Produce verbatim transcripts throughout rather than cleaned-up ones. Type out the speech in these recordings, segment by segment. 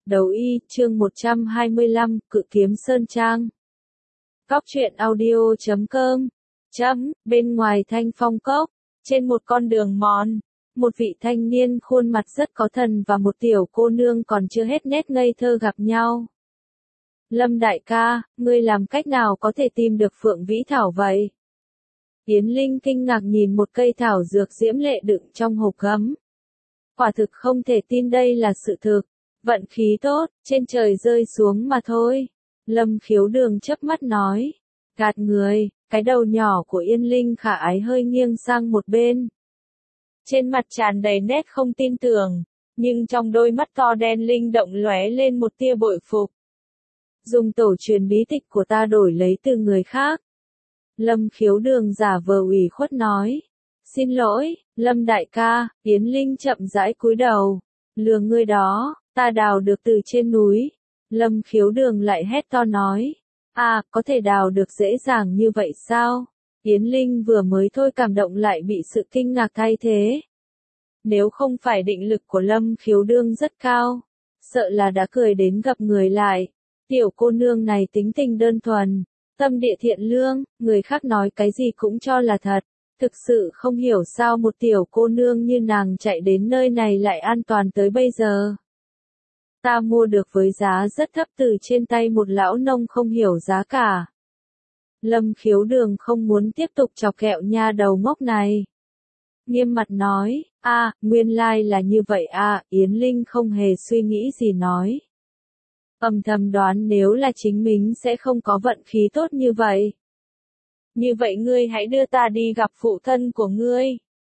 Đấu y, chương một trăm hai mươi lăm, Cự Kiếm Sơn Trang. Góc truyện audio chấm com. Chấm, bên ngoài Thanh Phong Cốc, trên một con đường mòn, một vị thanh niên khuôn mặt rất có thần và một tiểu cô nương còn chưa hết nét ngây thơ gặp nhau. Lâm đại ca, ngươi làm cách nào có thể tìm được Phượng Vĩ Thảo vậy? Yến Linh kinh ngạc nhìn một cây thảo dược diễm lệ đựng trong hộp gấm. Quả thực không thể tin đây là sự thực. Vận khí tốt, trên trời rơi xuống mà thôi. Lâm Khiếu Đường chớp mắt nói. Gạt người, cái đầu nhỏ của Yên Linh khả ái hơi nghiêng sang một bên. Trên mặt tràn đầy nét không tin tưởng, nhưng trong đôi mắt to đen linh động lóe lên một tia bội phục. Dùng tổ truyền bí tịch của ta đổi lấy từ người khác. Lâm Khiếu Đường giả vờ ủy khuất nói. Xin lỗi, Lâm đại ca, Yến Linh chậm rãi cúi đầu. Lừa ngươi đó. Ta đào được từ trên núi. Lâm Khiếu Đường lại hét to nói. À, có thể đào được dễ dàng như vậy sao? Yến Linh vừa mới thôi cảm động lại bị sự kinh ngạc thay thế. Nếu không phải định lực của Lâm Khiếu Đường rất cao, sợ là đã cười đến gặp người lại. Tiểu cô nương này tính tình đơn thuần, tâm địa thiện lương, người khác nói cái gì cũng cho là thật. Thực sự không hiểu sao một tiểu cô nương như nàng chạy đến nơi này lại an toàn tới bây giờ. Ta mua được với giá rất thấp từ trên tay một lão nông không hiểu giá cả. Lâm Khiếu Đường không muốn tiếp tục chọc kẹo nha đầu ngốc này. Nghiêm mặt nói, a, à, nguyên lai là như vậy à, Yến Linh không hề suy nghĩ gì nói. Âm thầm đoán nếu là chính mình sẽ không có vận khí tốt như vậy. Như vậy ngươi hãy đưa ta đi gặp phụ thân của ngươi.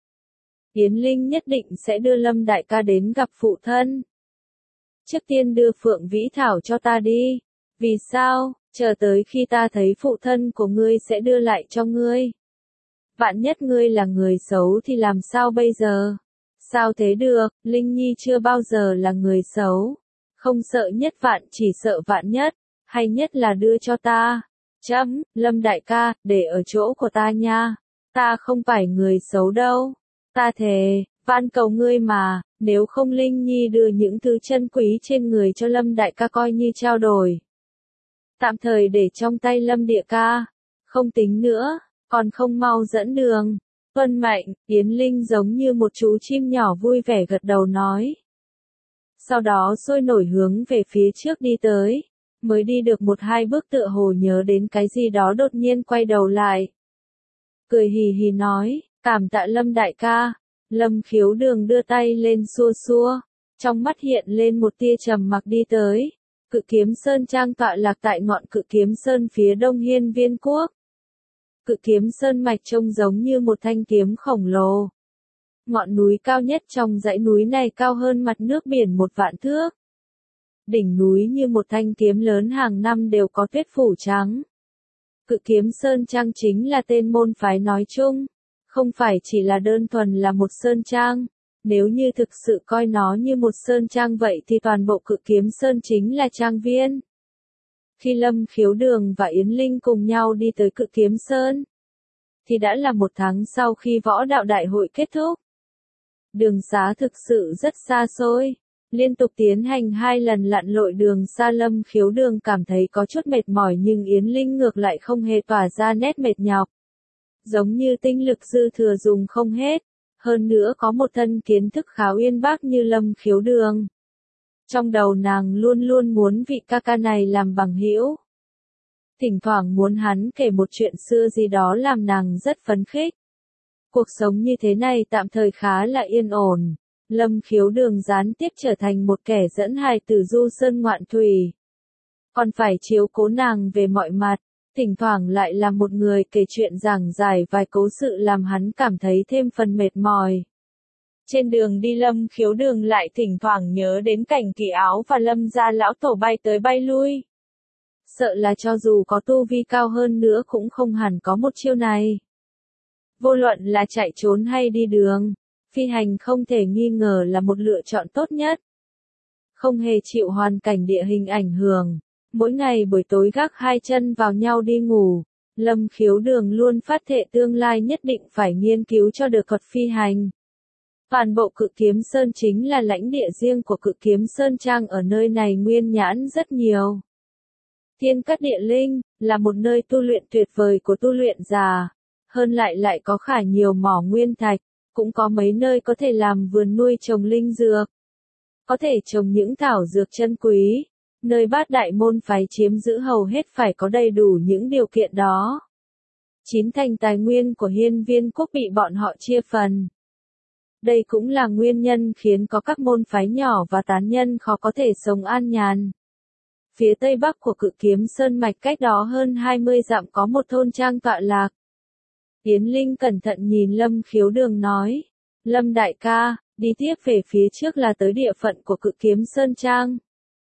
Yến Linh nhất định sẽ đưa Lâm đại ca đến gặp phụ thân. Trước tiên đưa Phượng Vĩ Thảo cho ta đi. Vì sao? Chờ tới khi ta thấy phụ thân của ngươi sẽ đưa lại cho ngươi. Vạn nhất ngươi là người xấu thì làm sao bây giờ? Sao thế được, Linh Nhi chưa bao giờ là người xấu. Không sợ nhất vạn chỉ sợ vạn nhất, hay nhất là đưa cho ta. Chấm, Lâm đại ca, để ở chỗ của ta nha. Ta không phải người xấu đâu. Ta thề, van cầu ngươi mà, nếu không Linh Nhi đưa những thứ chân quý trên người cho Lâm đại ca coi như trao đổi. Tạm thời để trong tay Lâm địa ca. Không tính nữa, còn không mau dẫn đường. Tuân mệnh, Yến Linh giống như một chú chim nhỏ vui vẻ gật đầu nói. Sau đó sôi nổi hướng về phía trước đi tới. Mới đi được một hai bước tựa hồ nhớ đến cái gì đó đột nhiên quay đầu lại. Cười hì hì nói, cảm tạ Lâm đại ca. Lâm Khiếu Đường đưa tay lên xua xua. Trong mắt hiện lên một tia trầm mặc đi tới. Cự Kiếm Sơn Trang tọa lạc tại ngọn Cự Kiếm Sơn phía đông Hiên Viên Quốc. Cự Kiếm Sơn mạch trông giống như một thanh kiếm khổng lồ. Ngọn núi cao nhất trong dãy núi này cao hơn mặt nước biển một vạn thước. Đỉnh núi như một thanh kiếm lớn hàng năm đều có tuyết phủ trắng. Cự Kiếm Sơn Trang chính là tên môn phái nói chung, không phải chỉ là đơn thuần là một sơn trang. Nếu như thực sự coi nó như một sơn trang vậy thì toàn bộ Cự Kiếm Sơn chính là trang viên. Khi Lâm Khiếu Đường và Yến Linh cùng nhau đi tới Cự Kiếm Sơn, thì đã là một tháng sau khi võ đạo đại hội kết thúc. Đường xá thực sự rất xa xôi. Liên tục tiến hành hai lần lặn lội đường xa Lâm Khiếu Đường cảm thấy có chút mệt mỏi nhưng Yến Linh ngược lại không hề tỏa ra nét mệt nhọc. Giống như tinh lực dư thừa dùng không hết. Hơn nữa có một thân kiến thức khá uyên bác như Lâm Khiếu Đường. Trong đầu nàng luôn luôn muốn vị ca ca này làm bằng hữu. Thỉnh thoảng muốn hắn kể một chuyện xưa gì đó làm nàng rất phấn khích. Cuộc sống như thế này tạm thời khá là yên ổn. Lâm Khiếu Đường gián tiếp trở thành một kẻ dẫn hài tử du sơn ngoạn thủy. Còn phải chiếu cố nàng về mọi mặt, thỉnh thoảng lại là một người kể chuyện giảng giải vài cố sự làm hắn cảm thấy thêm phần mệt mỏi. Trên đường đi Lâm Khiếu Đường lại thỉnh thoảng nhớ đến cảnh Kỳ Áo và Lâm gia lão tổ bay tới bay lui. Sợ là cho dù có tu vi cao hơn nữa cũng không hẳn có một chiêu này. Vô luận là chạy trốn hay đi đường, phi hành không thể nghi ngờ là một lựa chọn tốt nhất. Không hề chịu hoàn cảnh địa hình ảnh hưởng. Mỗi ngày buổi tối gác hai chân vào nhau đi ngủ, Lâm Khiếu Đường luôn phát thệ tương lai nhất định phải nghiên cứu cho được thuật phi hành. Toàn bộ Cự Kiếm Sơn chính là lãnh địa riêng của Cự Kiếm Sơn Trang, ở nơi này nguyên nhãn rất nhiều. Thiên Cát Địa Linh là một nơi tu luyện tuyệt vời của tu luyện giả, hơn lại lại có khá nhiều mỏ nguyên thạch, cũng có mấy nơi có thể làm vườn nuôi trồng linh dược, có thể trồng những thảo dược chân quý, nơi bát đại môn phái chiếm giữ hầu hết phải có đầy đủ những điều kiện đó. Chín thành tài nguyên của Hiên Viên Quốc bị bọn họ chia phần. Đây cũng là nguyên nhân khiến có các môn phái nhỏ và tán nhân khó có thể sống an nhàn. Phía tây bắc của Cự Kiếm Sơn mạch cách đó hơn hai mươi dặm có một thôn trang tọa lạc. Yến Linh cẩn thận nhìn Lâm Khiếu Đường nói, Lâm đại ca, đi tiếp về phía trước là tới địa phận của Cự Kiếm Sơn Trang.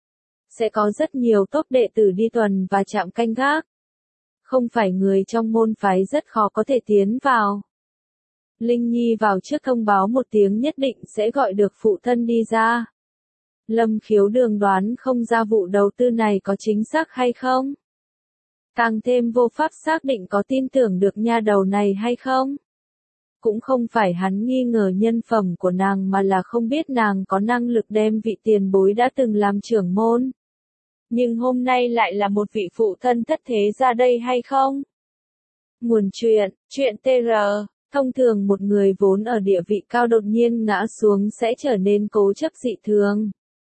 Sẽ có rất nhiều tốp đệ tử đi tuần và chạm canh gác. Không phải người trong môn phái rất khó có thể tiến vào. Linh Nhi vào trước thông báo một tiếng nhất định sẽ gọi được phụ thân đi ra. Lâm Khiếu Đường đoán không ra vụ đầu tư này có chính xác hay không. Càng thêm vô pháp xác định có tin tưởng được nha đầu này hay không. Cũng không phải hắn nghi ngờ nhân phẩm của nàng mà là không biết nàng có năng lực đem vị tiền bối đã từng làm trưởng môn. Nhưng hôm nay lại là một vị phụ thân thất thế ra đây hay không? Nguồn chuyện, chuyện tê rờ, thông thường một người vốn ở địa vị cao đột nhiên ngã xuống sẽ trở nên cố chấp dị thường.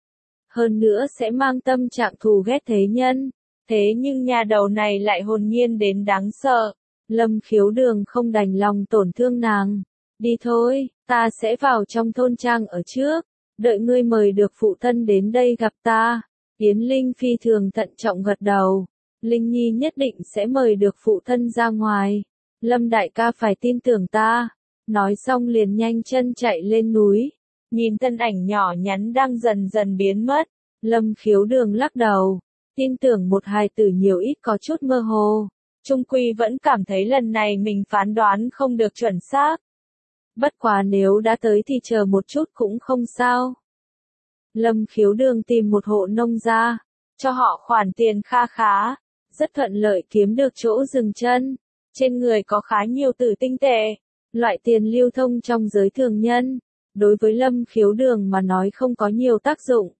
Hơn nữa sẽ mang tâm trạng thù ghét thế nhân. Thế nhưng nhà đầu này lại hồn nhiên đến đáng sợ. Lâm Khiếu Đường không đành lòng tổn thương nàng. Đi thôi, ta sẽ vào trong thôn trang ở trước. Đợi ngươi mời được phụ thân đến đây gặp ta. Yến Linh phi thường thận trọng gật đầu. Linh Nhi nhất định sẽ mời được phụ thân ra ngoài. Lâm đại ca phải tin tưởng ta. Nói xong liền nhanh chân chạy lên núi. Nhìn thân ảnh nhỏ nhắn đang dần dần biến mất. Lâm Khiếu Đường lắc đầu. Tin tưởng một hài tử nhiều ít có chút mơ hồ. Trung quy vẫn cảm thấy lần này mình phán đoán không được chuẩn xác. Bất quá nếu đã tới thì chờ một chút cũng không sao. Lâm Khiếu Đường tìm một hộ nông gia, cho họ khoản tiền kha khá, rất thuận lợi kiếm được chỗ dừng chân. Trên người có khá nhiều tử tinh tệ, loại tiền lưu thông trong giới thường nhân. Đối với Lâm Khiếu Đường mà nói không có nhiều tác dụng.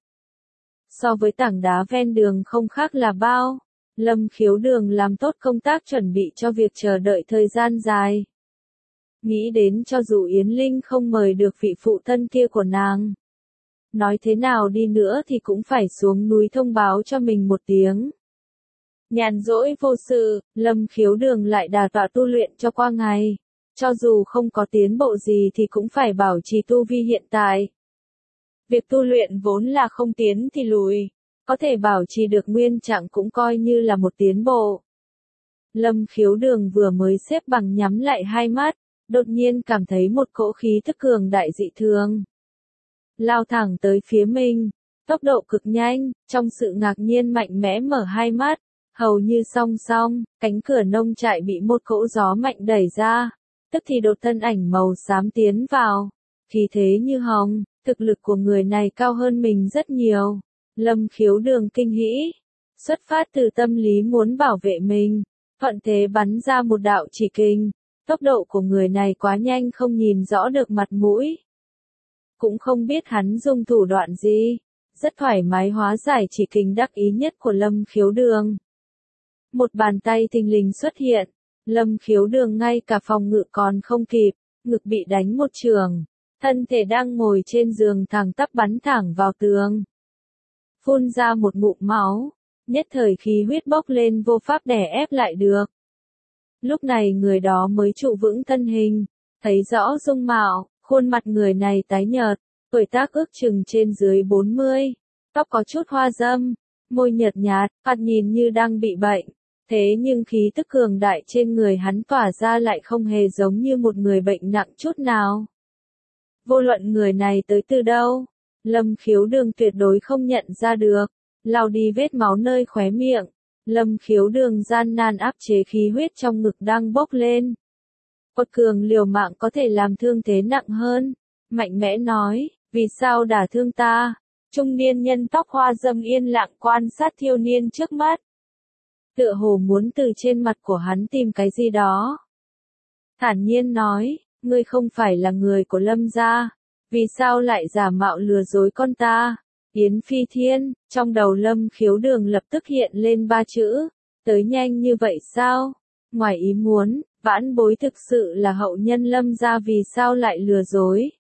So với tảng đá ven đường không khác là bao. Lâm Khiếu Đường làm tốt công tác chuẩn bị cho việc chờ đợi thời gian dài. Nghĩ đến cho dù Yến Linh không mời được vị phụ thân kia của nàng. Nói thế nào đi nữa thì cũng phải xuống núi thông báo cho mình một tiếng. Nhàn rỗi vô sự, Lâm Khiếu Đường lại đà tọa tu luyện cho qua ngày. Cho dù không có tiến bộ gì thì cũng phải bảo trì tu vi hiện tại. Việc tu luyện vốn là không tiến thì lùi. Có thể bảo trì được nguyên trạng cũng coi như là một tiến bộ. Lâm Khiếu Đường vừa mới xếp bằng nhắm lại hai mắt, đột nhiên cảm thấy một cỗ khí thức cường đại dị thường. Lao thẳng tới phía mình, tốc độ cực nhanh, trong sự ngạc nhiên mạnh mẽ mở hai mắt, hầu như song song, cánh cửa nông trại bị một cỗ gió mạnh đẩy ra, tức thì đột thân ảnh màu xám tiến vào, khí thế như hồng, thực lực của người này cao hơn mình rất nhiều. Lâm Khiếu Đường kinh hãi, xuất phát từ tâm lý muốn bảo vệ mình, thuận thế bắn ra một đạo chỉ kình, tốc độ của người này quá nhanh không nhìn rõ được mặt mũi. Cũng không biết hắn dùng thủ đoạn gì, rất thoải mái hóa giải chỉ kình đắc ý nhất của Lâm Khiếu Đường. Một bàn tay thình lình xuất hiện, Lâm Khiếu Đường ngay cả phòng ngự còn không kịp, ngực bị đánh một trường, thân thể đang ngồi trên giường thẳng tắp bắn thẳng vào tường. Phun ra một ngụm máu, nhất thời khí huyết bốc lên vô pháp đè ép lại được. Lúc này người đó mới trụ vững thân hình, thấy rõ dung mạo, khuôn mặt người này tái nhợt, tuổi tác ước chừng trên dưới bốn mươi, tóc có chút hoa râm, môi nhợt nhạt, mặt nhìn như đang bị bệnh. Thế nhưng khí tức cường đại trên người hắn tỏa ra lại không hề giống như một người bệnh nặng chút nào. Vô luận người này tới từ đâu, Lâm Khiếu Đường tuyệt đối không nhận ra được. Lau đi vết máu nơi khóe miệng, Lâm Khiếu Đường gian nan áp chế khí huyết trong ngực đang bốc lên. Quật cường liều mạng có thể làm thương thế nặng hơn, mạnh mẽ nói, vì sao đả thương ta? Trung niên nhân tóc hoa râm yên lặng quan sát thiếu niên trước mắt. Tựa hồ muốn từ trên mặt của hắn tìm cái gì đó. Thản nhiên nói, ngươi không phải là người của Lâm gia, Vì sao lại giả mạo lừa dối con ta? Yến Phi Thiên, trong đầu Lâm Khiếu Đường lập tức hiện lên ba chữ, tới nhanh như vậy sao? Ngoài ý muốn, vãn bối thực sự là hậu nhân Lâm gia, vì sao lại lừa dối?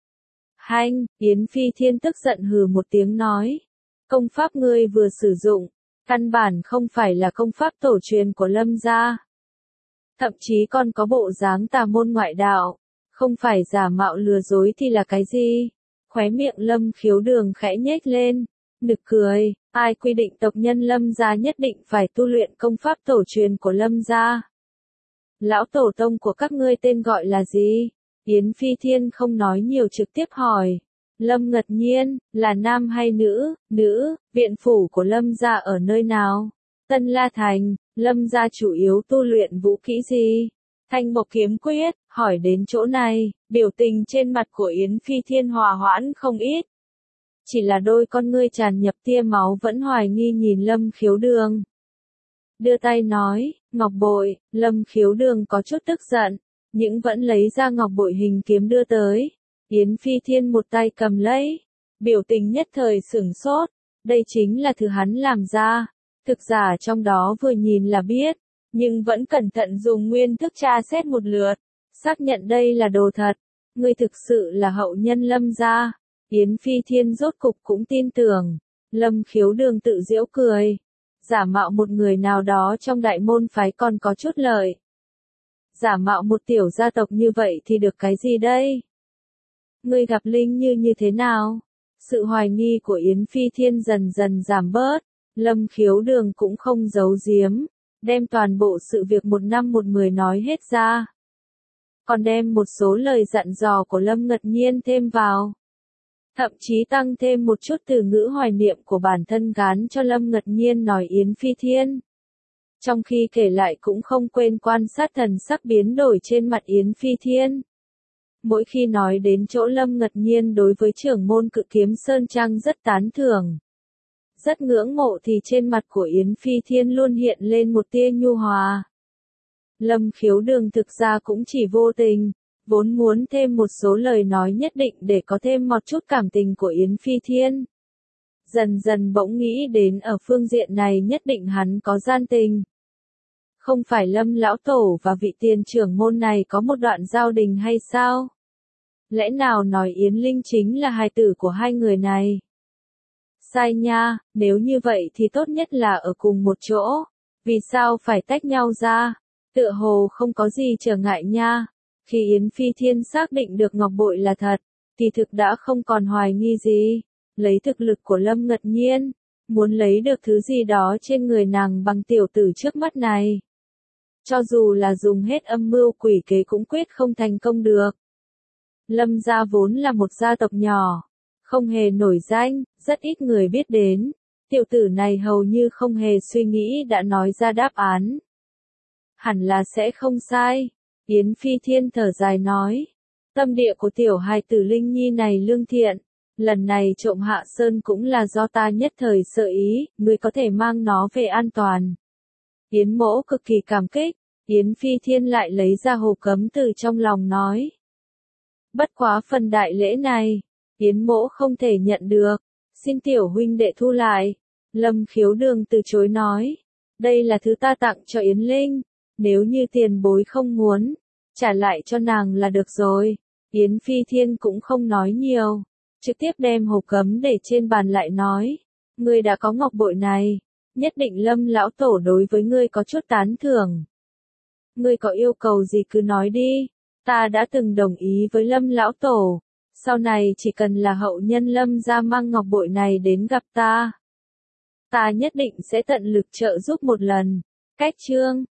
Hanh, Yến Phi Thiên tức giận hừ một tiếng nói, công pháp ngươi vừa sử dụng, căn bản không phải là công pháp tổ truyền của Lâm gia. Thậm chí còn có bộ dáng tà môn ngoại đạo, không phải giả mạo lừa dối thì là cái gì? Khóe miệng Lâm Khiếu Đường khẽ nhếch lên, nực cười, ai quy định tộc nhân Lâm gia nhất định phải tu luyện công pháp tổ truyền của Lâm gia? Lão tổ tông của các ngươi tên gọi là gì? Yến Phi Thiên không nói nhiều trực tiếp hỏi. Lâm Ngật Nhiên, là nam hay nữ? Nữ, viện phủ của Lâm gia ở nơi nào? Tân La Thành. Lâm gia chủ yếu tu luyện vũ kỹ gì? Thanh Mộc Kiếm Quyết. Hỏi đến chỗ này, biểu tình trên mặt của Yến Phi Thiên hòa hoãn không ít. Chỉ là đôi con ngươi tràn nhập tia máu vẫn hoài nghi nhìn Lâm Khiếu Đường. Đưa tay nói, ngọc bội. Lâm Khiếu Đường có chút tức giận, nhưng vẫn lấy ra ngọc bội hình kiếm đưa tới. Yến Phi Thiên một tay cầm lấy, biểu tình nhất thời sửng sốt, đây chính là thứ hắn làm ra. Thực giả trong đó vừa nhìn là biết, nhưng vẫn cẩn thận dùng nguyên thức tra xét một lượt, xác nhận đây là đồ thật. Ngươi thực sự là hậu nhân Lâm gia. Yến Phi Thiên rốt cục cũng tin tưởng. Lâm Khiếu Đường tự giễu cười, giả mạo một người nào đó trong đại môn phái còn có chút lợi. Giả mạo một tiểu gia tộc như vậy thì được cái gì đây? Ngươi gặp Linh Như như thế nào? Sự hoài nghi của Yến Phi Thiên dần dần giảm bớt. Lâm Khiếu Đường cũng không giấu giếm, đem toàn bộ sự việc một năm một mười nói hết ra. Còn đem một số lời dặn dò của Lâm Ngật Nhiên thêm vào. Thậm chí tăng thêm một chút từ ngữ hoài niệm của bản thân gán cho Lâm Ngật Nhiên nói Yến Phi Thiên. Trong khi kể lại cũng không quên quan sát thần sắc biến đổi trên mặt Yến Phi Thiên. Mỗi khi nói đến chỗ Lâm Ngật Nhiên đối với trưởng môn Cự Kiếm Sơn Trang rất tán thưởng, rất ngưỡng mộ thì trên mặt của Yến Phi Thiên luôn hiện lên một tia nhu hòa. Lâm Khiếu Đường thực ra cũng chỉ vô tình, vốn muốn thêm một số lời nói nhất định để có thêm một chút cảm tình của Yến Phi Thiên. Dần dần bỗng nghĩ đến ở phương diện này nhất định hắn có gian tình. Không phải Lâm lão tổ và vị tiền trưởng môn này có một đoạn giao đình hay sao? Lẽ nào nói Yến Linh chính là hài tử của hai người này? Sai nha, nếu như vậy thì tốt nhất là ở cùng một chỗ. Vì sao phải tách nhau ra? Tựa hồ không có gì trở ngại nha. Khi Yến Phi Thiên xác định được ngọc bội là thật, thì thực đã không còn hoài nghi gì. Lấy thực lực của Lâm Ngật Nhiên, muốn lấy được thứ gì đó trên người nàng bằng tiểu tử trước mắt này. Cho dù là dùng hết âm mưu quỷ kế cũng quyết không thành công được. Lâm gia vốn là một gia tộc nhỏ, không hề nổi danh, rất ít người biết đến. Tiểu tử này hầu như không hề suy nghĩ đã nói ra đáp án. Hẳn là sẽ không sai. Yến Phi Thiên thở dài nói. Tâm địa của tiểu hài tử Linh Nhi này lương thiện. Lần này trộm Hạ Sơn cũng là do ta nhất thời sợ ý, ngươi có thể mang nó về an toàn. Yến mỗ cực kỳ cảm kích. Yến Phi Thiên lại lấy ra hồ cấm từ trong lòng nói. Bất quá phần đại lễ này, Yến mỗ không thể nhận được, xin tiểu huynh đệ thu lại. Lâm Khiếu Đường từ chối nói, đây là thứ ta tặng cho Yến Linh, nếu như tiền bối không muốn, trả lại cho nàng là được rồi. Yến Phi Thiên cũng không nói nhiều, trực tiếp đem hồ cấm để trên bàn lại nói, ngươi đã có ngọc bội này, nhất định Lâm lão tổ đối với ngươi có chút tán thưởng. Ngươi có yêu cầu gì cứ nói đi, ta đã từng đồng ý với Lâm lão tổ, sau này chỉ cần là hậu nhân Lâm gia mang ngọc bội này đến gặp ta, ta nhất định sẽ tận lực trợ giúp một lần. Cách chương